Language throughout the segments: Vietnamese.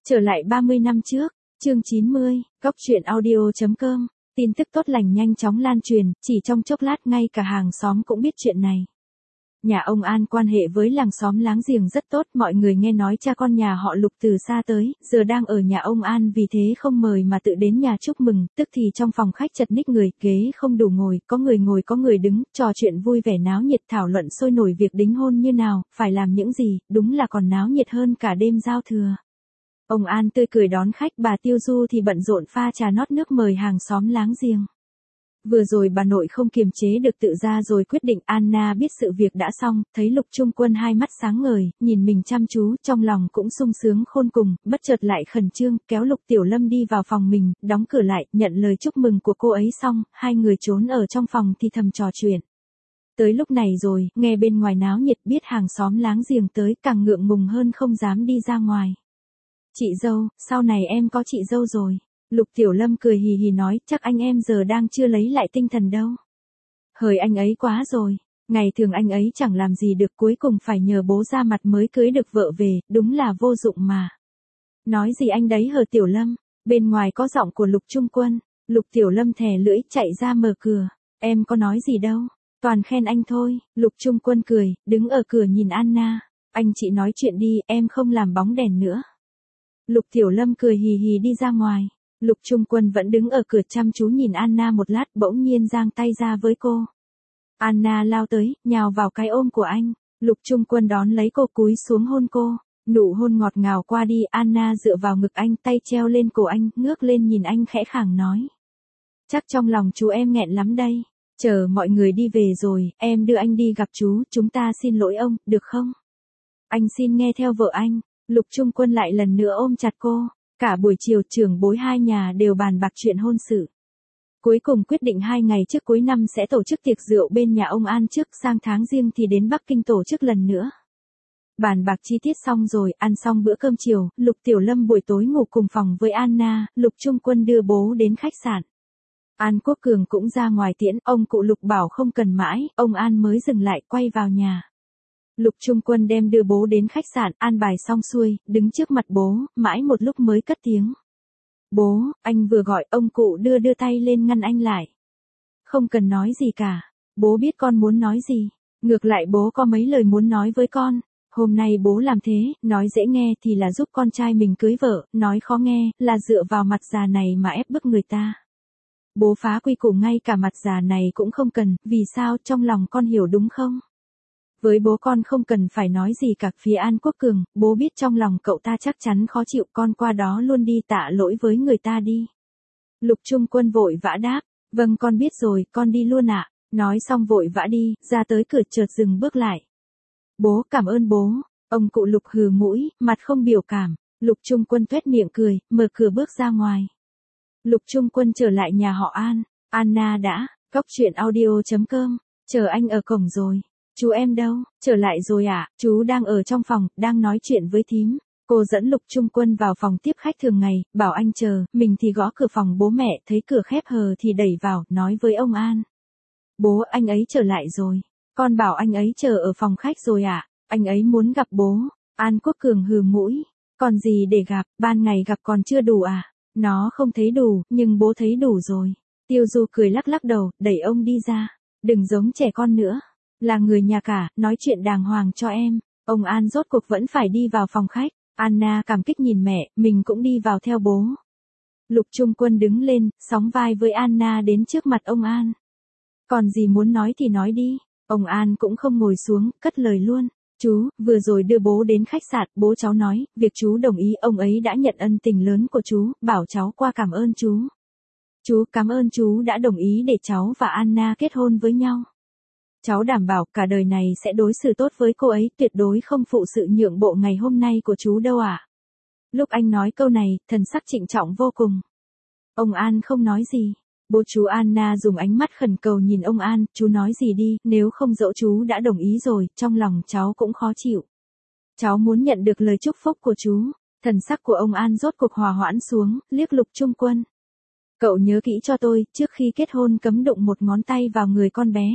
Trở lại 30 năm trước, chương 90, Góc truyện audio.com, tin tức tốt lành nhanh chóng lan truyền, chỉ trong chốc lát ngay cả hàng xóm cũng biết chuyện này. Nhà ông An quan hệ với làng xóm láng giềng rất tốt, mọi người nghe nói cha con nhà họ Lục từ xa tới, giờ đang ở nhà ông An vì thế không mời mà tự đến nhà chúc mừng, tức thì trong phòng khách chật ních người, ghế không đủ ngồi, có người ngồi có người đứng, trò chuyện vui vẻ náo nhiệt thảo luận sôi nổi việc đính hôn như nào, phải làm những gì, đúng là còn náo nhiệt hơn cả đêm giao thừa. Ông An tươi cười đón khách, bà Tiêu Du thì bận rộn pha trà nót nước mời hàng xóm láng giềng. Vừa rồi bà nội không kiềm chế được tự ra rồi quyết định. Anna biết sự việc đã xong, thấy Lục Trung Quân hai mắt sáng ngời, nhìn mình chăm chú, trong lòng cũng sung sướng khôn cùng, bất chợt lại khẩn trương, kéo Lục Tiểu Lâm đi vào phòng mình, đóng cửa lại, nhận lời chúc mừng của cô ấy xong, hai người trốn ở trong phòng thì thầm trò chuyện. Tới lúc này rồi, nghe bên ngoài náo nhiệt biết hàng xóm láng giềng tới, càng ngượng ngùng hơn không dám đi ra ngoài. Chị dâu, sau này em có chị dâu rồi. Lục Tiểu Lâm cười hì hì nói, chắc anh em giờ đang chưa lấy lại tinh thần đâu. Hời anh ấy quá rồi, ngày thường anh ấy chẳng làm gì được, cuối cùng phải nhờ bố ra mặt mới cưới được vợ về, đúng là vô dụng mà. Nói gì anh đấy hờ Tiểu Lâm, bên ngoài có giọng của Lục Trung Quân. Lục Tiểu Lâm thè lưỡi chạy ra mở cửa, em có nói gì đâu, toàn khen anh thôi. Lục Trung Quân cười, đứng ở cửa nhìn Anna, anh chị nói chuyện đi, em không làm bóng đèn nữa. Lục Tiểu Lâm cười hì hì đi ra ngoài. Lục Trung Quân vẫn đứng ở cửa chăm chú nhìn Anna một lát, bỗng nhiên giang tay ra với cô. Anna lao tới, nhào vào cái ôm của anh. Lục Trung Quân đón lấy cô cúi xuống hôn cô. Nụ hôn ngọt ngào qua đi, Anna dựa vào ngực anh, tay treo lên cổ anh, ngước lên nhìn anh khẽ khàng nói. Chắc trong lòng chú em nghẹn lắm đây. Chờ mọi người đi về rồi, em đưa anh đi gặp chú, chúng ta xin lỗi ông, được không? Anh xin nghe theo vợ anh. Lục Trung Quân lại lần nữa ôm chặt cô. Cả buổi chiều trưởng bối hai nhà đều bàn bạc chuyện hôn sự. Cuối cùng quyết định 2 ngày trước cuối năm sẽ tổ chức tiệc rượu bên nhà ông An trước, sang tháng Giêng thì đến Bắc Kinh tổ chức lần nữa. Bàn bạc chi tiết xong rồi, ăn xong bữa cơm chiều, Lục Tiểu Lâm buổi tối ngủ cùng phòng với Anna, Lục Trung Quân đưa bố đến khách sạn. An Quốc Cường cũng ra ngoài tiễn, ông cụ Lục bảo không cần mãi, ông An mới dừng lại quay vào nhà. Lục Trung Quân đem đưa bố đến khách sạn, an bài xong xuôi, đứng trước mặt bố, mãi một lúc mới cất tiếng. Bố, anh vừa gọi, ông cụ đưa tay lên ngăn anh lại. Không cần nói gì cả, bố biết con muốn nói gì, ngược lại bố có mấy lời muốn nói với con. Hôm nay bố làm thế, nói dễ nghe thì là giúp con trai mình cưới vợ, nói khó nghe, là dựa vào mặt già này mà ép bức người ta. Bố phá quy củ ngay cả mặt già này cũng không cần, vì sao, trong lòng con hiểu đúng không? Với bố con không cần phải nói gì cả. Phía An Quốc Cường, bố biết trong lòng cậu ta chắc chắn khó chịu, con qua đó luôn đi tạ lỗi với người ta đi. Lục Trung Quân vội vã đáp, vâng con biết rồi, con đi luôn ạ. Nói xong vội vã đi, ra tới cửa chợt dừng bước lại. Bố, cảm ơn bố. Ông cụ Lục hừ mũi, mặt không biểu cảm. Lục Trung Quân tuét miệng cười, mở cửa bước ra ngoài. Lục Trung Quân trở lại nhà họ An. Anna đã, Góc truyện audio.com, chờ anh ở cổng rồi. Chú em đâu, trở lại rồi ạ, chú đang ở trong phòng, đang nói chuyện với thím. Cô dẫn Lục Trung Quân vào phòng tiếp khách thường ngày, bảo anh chờ, mình thì gõ cửa phòng bố mẹ, thấy cửa khép hờ thì đẩy vào, nói với ông An. Bố, anh ấy trở lại rồi. Con bảo anh ấy chờ ở phòng khách rồi ạ, anh ấy muốn gặp bố. An Quốc Cường hừ mũi, còn gì để gặp, ban ngày gặp còn chưa đủ à? Nó không thấy đủ, nhưng bố thấy đủ rồi. Tiêu Du cười lắc lắc đầu, đẩy ông đi ra. Đừng giống trẻ con nữa. Là người nhà cả, nói chuyện đàng hoàng cho em. Ông An rốt cuộc vẫn phải đi vào phòng khách. Anna cảm kích nhìn mẹ, mình cũng đi vào theo bố. Lục Trung Quân đứng lên, sóng vai với Anna đến trước mặt ông An. Còn gì muốn nói thì nói đi. Ông An cũng không ngồi xuống, cất lời luôn. Chú, vừa rồi đưa bố đến khách sạn, bố cháu nói, việc chú đồng ý, ông ấy đã nhận ân tình lớn của chú, bảo cháu qua cảm ơn chú. Chú cảm ơn chú đã đồng ý để cháu và Anna kết hôn với nhau. Cháu đảm bảo cả đời này sẽ đối xử tốt với cô ấy, tuyệt đối không phụ sự nhượng bộ ngày hôm nay của chú đâu ạ. Lúc anh nói câu này, thần sắc trịnh trọng vô cùng. Ông An không nói gì. Bố chú Anna dùng ánh mắt khẩn cầu nhìn ông An, chú nói gì đi, nếu không dẫu chú đã đồng ý rồi, trong lòng cháu cũng khó chịu. Cháu muốn nhận được lời chúc phúc của chú. Thần sắc của ông An rốt cuộc hòa hoãn xuống, liếc Lục Trung Quân. Cậu nhớ kỹ cho tôi, trước khi kết hôn cấm đụng một ngón tay vào người con bé.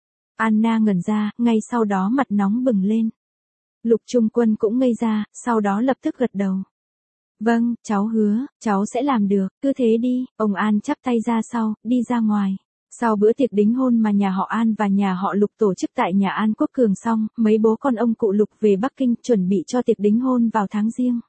Anna ngẩn ra, ngay sau đó mặt nóng bừng lên. Lục Trung Quân cũng ngây ra, sau đó lập tức gật đầu. Vâng, cháu hứa, cháu sẽ làm được, cứ thế đi, ông An chắp tay ra sau, đi ra ngoài. Sau bữa tiệc đính hôn mà nhà họ An và nhà họ Lục tổ chức tại nhà An Quốc Cường xong, mấy bố con ông cụ Lục về Bắc Kinh chuẩn bị cho tiệc đính hôn vào tháng Giêng.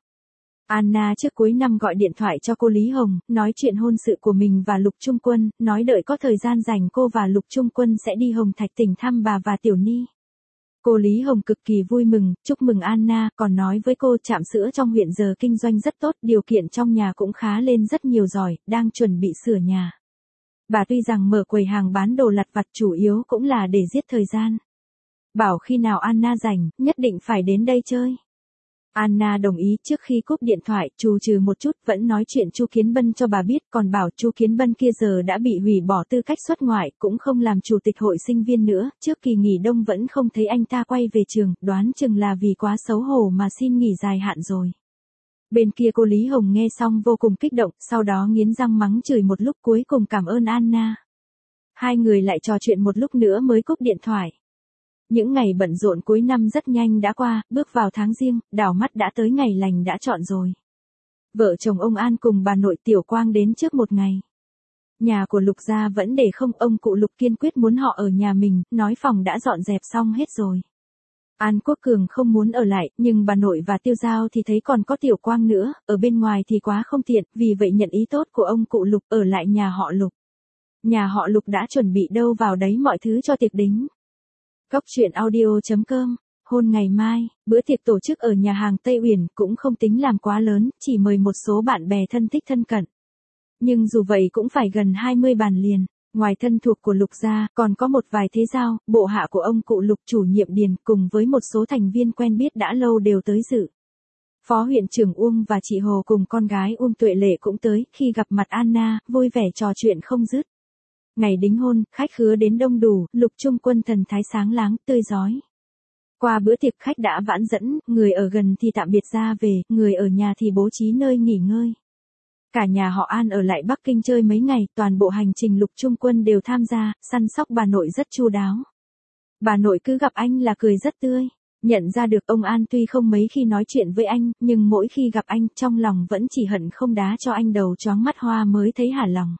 Anna trước cuối năm gọi điện thoại cho cô Lý Hồng, nói chuyện hôn sự của mình và Lục Trung Quân, nói đợi có thời gian rảnh cô và Lục Trung Quân sẽ đi Hồng Thạch tỉnh thăm bà và Tiểu Ni. Cô Lý Hồng cực kỳ vui mừng, chúc mừng Anna, còn nói với cô trạm sữa trong huyện giờ kinh doanh rất tốt, điều kiện trong nhà cũng khá lên rất nhiều rồi, đang chuẩn bị sửa nhà. Bà tuy rằng mở quầy hàng bán đồ lặt vặt chủ yếu cũng là để giết thời gian. Bảo khi nào Anna rảnh, nhất định phải đến đây chơi. Anna đồng ý. Trước khi cúp điện thoại, trù trừ một chút vẫn nói chuyện Chu Kiến Bân cho bà biết, còn bảo Chu Kiến Bân kia giờ đã bị hủy bỏ tư cách xuất ngoại, cũng không làm chủ tịch hội sinh viên nữa, trước kỳ nghỉ đông vẫn không thấy anh ta quay về trường, đoán chừng là vì quá xấu hổ mà xin nghỉ dài hạn rồi. Bên kia cô Lý Hồng nghe xong vô cùng kích động, sau đó nghiến răng mắng chửi một lúc cuối cùng cảm ơn Anna. Hai người lại trò chuyện một lúc nữa mới cúp điện thoại. Những ngày bận rộn cuối năm rất nhanh đã qua, bước vào tháng Giêng, đảo mắt đã tới ngày lành đã chọn rồi. Vợ chồng ông An cùng bà nội Tiểu Quang đến trước một ngày. Nhà của Lục gia vẫn để không, ông cụ Lục kiên quyết muốn họ ở nhà mình, nói phòng đã dọn dẹp xong hết rồi. An Quốc Cường không muốn ở lại, nhưng bà nội và Tiêu Giao thì thấy còn có Tiểu Quang nữa, ở bên ngoài thì quá không tiện, vì vậy nhận ý tốt của ông cụ Lục ở lại nhà họ Lục. Nhà họ Lục đã chuẩn bị đâu vào đấy mọi thứ cho tiệc đính. Cóc truyện audio.com. Hôn ngày mai, bữa tiệc tổ chức ở nhà hàng Tây Uyển cũng không tính làm quá lớn, chỉ mời một số bạn bè thân thích thân cận. Nhưng dù vậy cũng phải gần 20 bàn liền. Ngoài thân thuộc của Lục gia, còn có một vài thế giao, bộ hạ của ông cụ Lục chủ nhiệm Điền, cùng với một số thành viên quen biết đã lâu đều tới dự. Phó huyện trưởng Uông và chị Hồ cùng con gái Tuệ Lệ cũng tới, khi gặp mặt Anna, vui vẻ trò chuyện không dứt. Ngày đính hôn, khách khứa đến đông đủ, Lục Trung Quân thần thái sáng láng, tươi rói. Qua bữa tiệc khách đã vãn dẫn, người ở gần thì tạm biệt ra về, người ở nhà thì bố trí nơi nghỉ ngơi. Cả nhà họ An ở lại Bắc Kinh chơi mấy ngày, toàn bộ hành trình Lục Trung Quân đều tham gia, săn sóc bà nội rất chu đáo. Bà nội cứ gặp anh là cười rất tươi. Nhận ra được ông An tuy không mấy khi nói chuyện với anh, nhưng mỗi khi gặp anh, trong lòng vẫn chỉ hận không đá cho anh đầu choáng mắt hoa mới thấy hả lòng.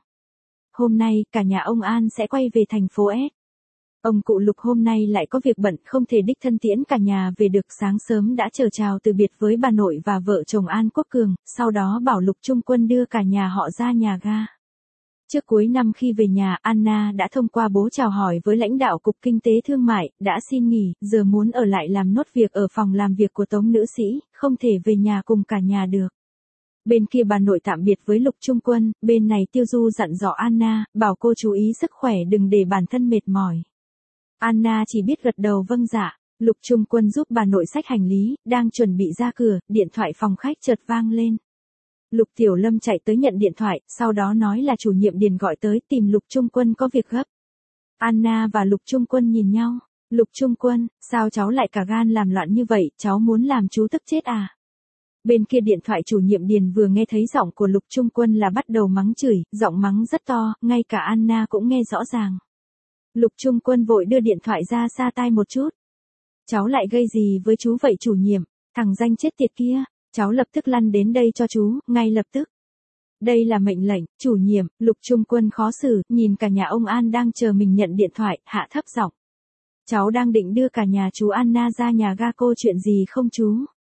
Hôm nay, cả nhà ông An sẽ quay về thành phố S. Ông cụ Lục hôm nay lại có việc bận, không thể đích thân tiễn cả nhà về được, sáng sớm đã chào chào từ biệt với bà nội và vợ chồng An Quốc Cường, sau đó bảo Lục Trung Quân đưa cả nhà họ ra nhà ga. Trước cuối năm khi về nhà, Anna đã thông qua bố chào hỏi với lãnh đạo Cục Kinh tế Thương mại, đã xin nghỉ, giờ muốn ở lại làm nốt việc ở phòng làm việc của Tống nữ sĩ, không thể về nhà cùng cả nhà được. Bên kia bà nội tạm biệt với Lục Trung Quân, bên này Tiêu Du dặn dò Anna, bảo cô chú ý sức khỏe đừng để bản thân mệt mỏi. Anna chỉ biết gật đầu vâng dạ. Lục Trung Quân giúp bà nội xách hành lý, đang chuẩn bị ra cửa, điện thoại phòng khách chợt vang lên. Lục Tiểu Lâm chạy tới nhận điện thoại, sau đó nói là chủ nhiệm Điền gọi tới tìm Lục Trung Quân có việc gấp. Anna và Lục Trung Quân nhìn nhau. Lục Trung Quân, sao cháu lại cả gan làm loạn như vậy, cháu muốn làm chú tức chết à? Bên kia điện thoại chủ nhiệm Điền vừa nghe thấy giọng của Lục Trung Quân là bắt đầu mắng chửi, giọng mắng rất to, ngay cả Anna cũng nghe rõ ràng. Lục Trung Quân vội đưa điện thoại ra xa tai một chút. Cháu lại gây gì với chú vậy chủ nhiệm, thằng danh chết tiệt kia, cháu lập tức lăn đến đây cho chú, ngay lập tức. Đây là mệnh lệnh, chủ nhiệm. Lục Trung Quân khó xử, nhìn cả nhà ông An đang chờ mình nhận điện thoại, hạ thấp giọng. Cháu đang định đưa cả nhà chú Anna ra nhà ga, cô chuyện gì không chú?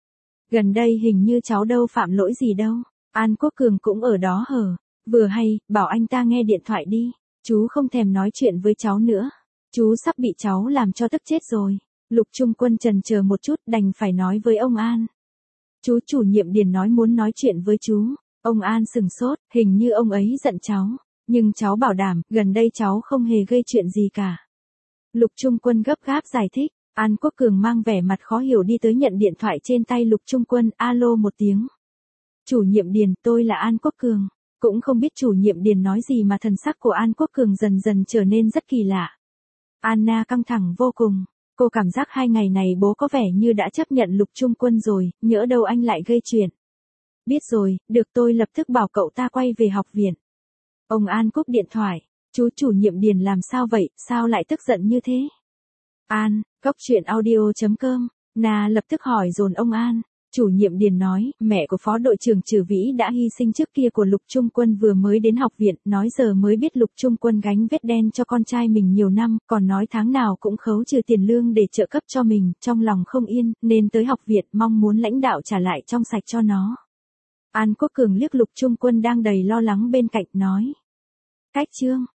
Gần đây hình như cháu đâu phạm lỗi gì đâu. An Quốc Cường cũng ở đó hở. Vừa hay, bảo anh ta nghe điện thoại đi. Chú không thèm nói chuyện với cháu nữa. Chú sắp bị cháu làm cho tức chết rồi. Lục Trung Quân chần chờ một chút, đành phải nói với ông An. Chú chủ nhiệm Điền nói muốn nói chuyện với chú. Ông An sừng sốt, hình như ông ấy giận cháu. Nhưng cháu bảo đảm, gần đây cháu không hề gây chuyện gì cả. Lục Trung Quân gấp gáp giải thích. An Quốc Cường mang vẻ mặt khó hiểu đi tới nhận điện thoại trên tay Lục Trung Quân, alo một tiếng. Chủ nhiệm Điền, tôi là An Quốc Cường. Cũng không biết chủ nhiệm Điền nói gì mà thần sắc của An Quốc Cường dần dần trở nên rất kỳ lạ. Anna căng thẳng vô cùng. Cô cảm giác 2 ngày này bố có vẻ như đã chấp nhận Lục Trung Quân rồi, nhỡ đâu anh lại gây chuyện. Biết rồi, được, tôi lập tức bảo cậu ta quay về học viện. Ông An cúp điện thoại. Chú chủ nhiệm Điền làm sao vậy, sao lại tức giận như thế? An, cóc truyện audio.com. Na lập tức hỏi dồn ông An. Chủ nhiệm Điền nói, mẹ của phó đội trưởng Trử Vĩ đã hy sinh trước kia của Lục Trung Quân vừa mới đến học viện, nói giờ mới biết Lục Trung Quân gánh vết đen cho con trai mình nhiều năm, còn nói tháng nào cũng khấu trừ tiền lương để trợ cấp cho mình, trong lòng không yên, nên tới học viện mong muốn lãnh đạo trả lại trong sạch cho nó. An Quốc Cường liếc Lục Trung Quân đang đầy lo lắng bên cạnh nói. Cách Trương.